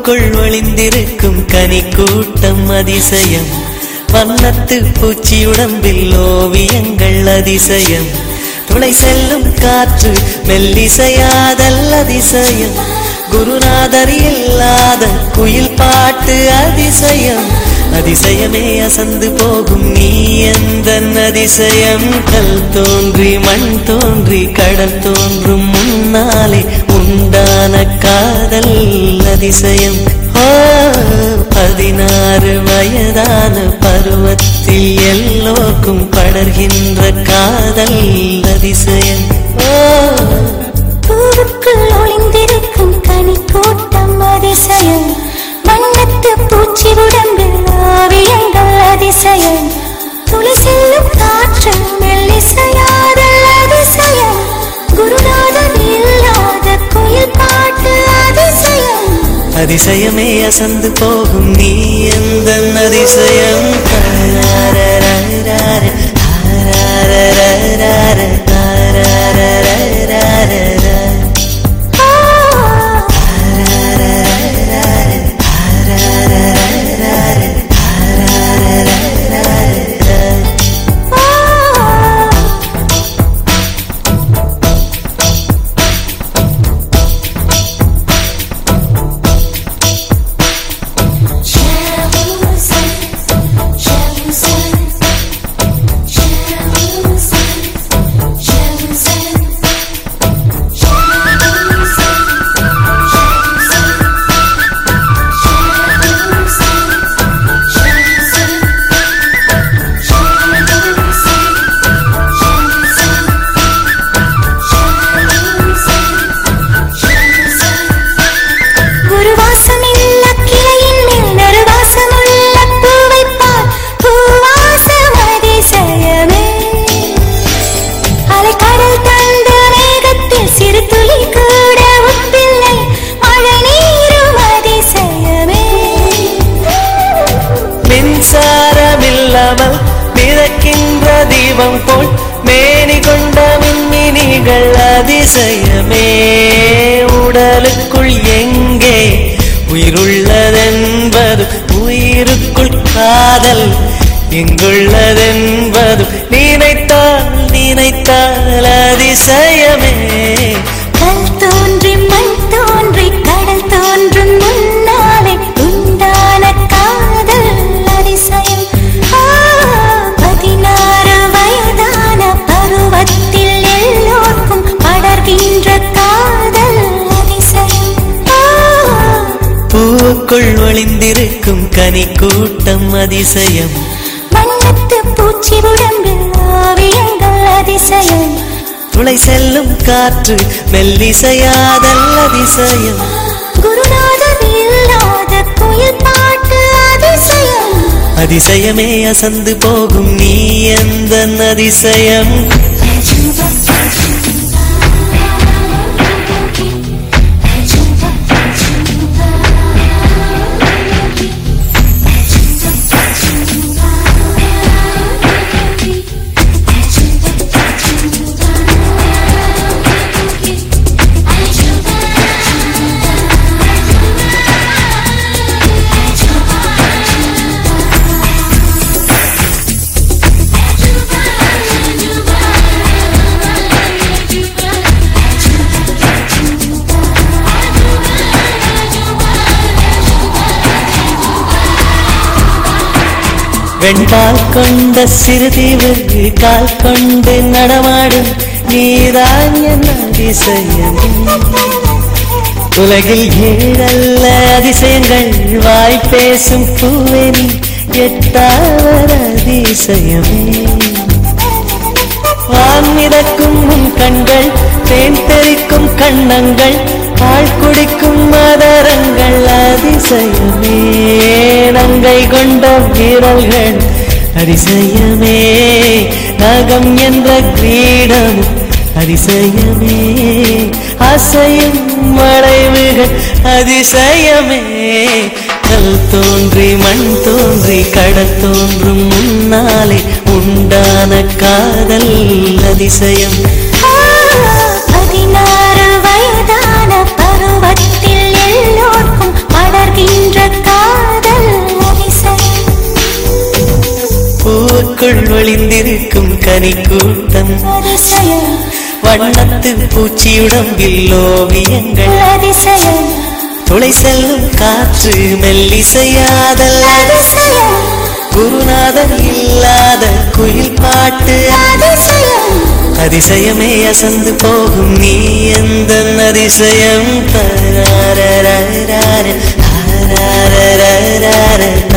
பூவுக்குள் ஒளிந்திருக்கும் கனி கூட்டம் அதிசயம். வண்ணத்து பூச்சி உடம்பில் ஓவியங்கள் அதிசயம். துளை செல்லும் காற்று மெல்லிசையாதல் அதிசயம். குருநாதர் இல்லாத குயில் பாட்டு அதிசயம். அதிசயமே அசந்து போகும் நீ எந்தன் அதிசயம். கல் தோன்றி மண் தோன்றி கடல் தோன்றும் முன்னாலே உண்டான காதல் அதிசயம். 16 வயதான பருவத்தில் எல்லோருக்கும் படர்கின்ற காதல் அதிசயம். பூவுக்குள் ஒளிந்திருக்கும் கனி கூட்டம் அதிசயம். வண்ணத்து பூச்சி உடம்பில் ஓவியங்கள் அதிசயம். துளி செல்லும் காற்று மெல்லிசையாதல் அதிசயம். குருநாதர் இல்லாத குயில் பாட்டு அதிசயம். அதிசயமே அசந்து போகும் நீ எந்தன் அதிசயம். மிதக்கின்ற தீபம் போல் மேனி கொண்ட மின்மினிகள் அதிசயமே. உடலுக்குள் எங்கே உயிருள்ளதென்பது உயிருக்குள் காதல் எங்குள்ளதென்பது நினைத்தால் நினைத்தால் அதிசயமே. கல் தோன்றி மண் தோன்றி கடல் தோன்றும் முன்னாலே உண்டான காதல் அதிசயம். 16 வயதான பருவத்தில் எல்லோருக்கும் படர்கின்ற காதல் அதிசயம். பூவுக்குள் ஒளிந்திருக்கும் கனி கூட்டம் அதிசயம். வண்ணத்து பூச்சி உடம்பில் ஓவியங்கள் அதிசயம். துளை செல்லும் காற்று மெல்லிசையாதல் அதிசயம். குருநாதர் இல்லாத குயில் பாட்டு அதிசயம். அதிசயமே அசந்து போகும் நீ எந்தன் அதிசயம். வெண்பால் கொண்ட சிறுதீவுக்கு கால் கொண்டு நடமாடும் நீதான் என் அதிசயம். உலகில் 7 அதிசயங்கள் வாய் பேசும் பூவெனி 8வது அதிசயமே. வான் மிதக்கும் உன் கண்கள் தேன் தெறிக்கும் கண்ணங்கள் பால் குடிக்கும் மதரங்கள் அதிசயமே. நங்கை கொண்ட வீரல்கள் அதிசயமே. நகம் என்ற கிரீடம் அதிசயமே. அசையும் மலைவுகள் அதிசயமே. கல் தோன்றி மண் தோன்றி கடல் தோன்றும் முன்னாலே உண்டான காதல் அதிசயம். 16 வயதான பருவத்தில் எல்லோருக்கும் படர்கின்ற தனி கூட்டம் அதிசயம் வண்ணத்து பூச்சியுடம்பில் ஓவியங்கள் அதிசயம் துளை செல்லும் காற்று மெல்லிசையாதல் அதிசயம் குருநாதர் இல்லாத குயில் பாட்டு அதிசயம் அதிசயமே அசந்து போகும் நீ எந்த அதிசயம்.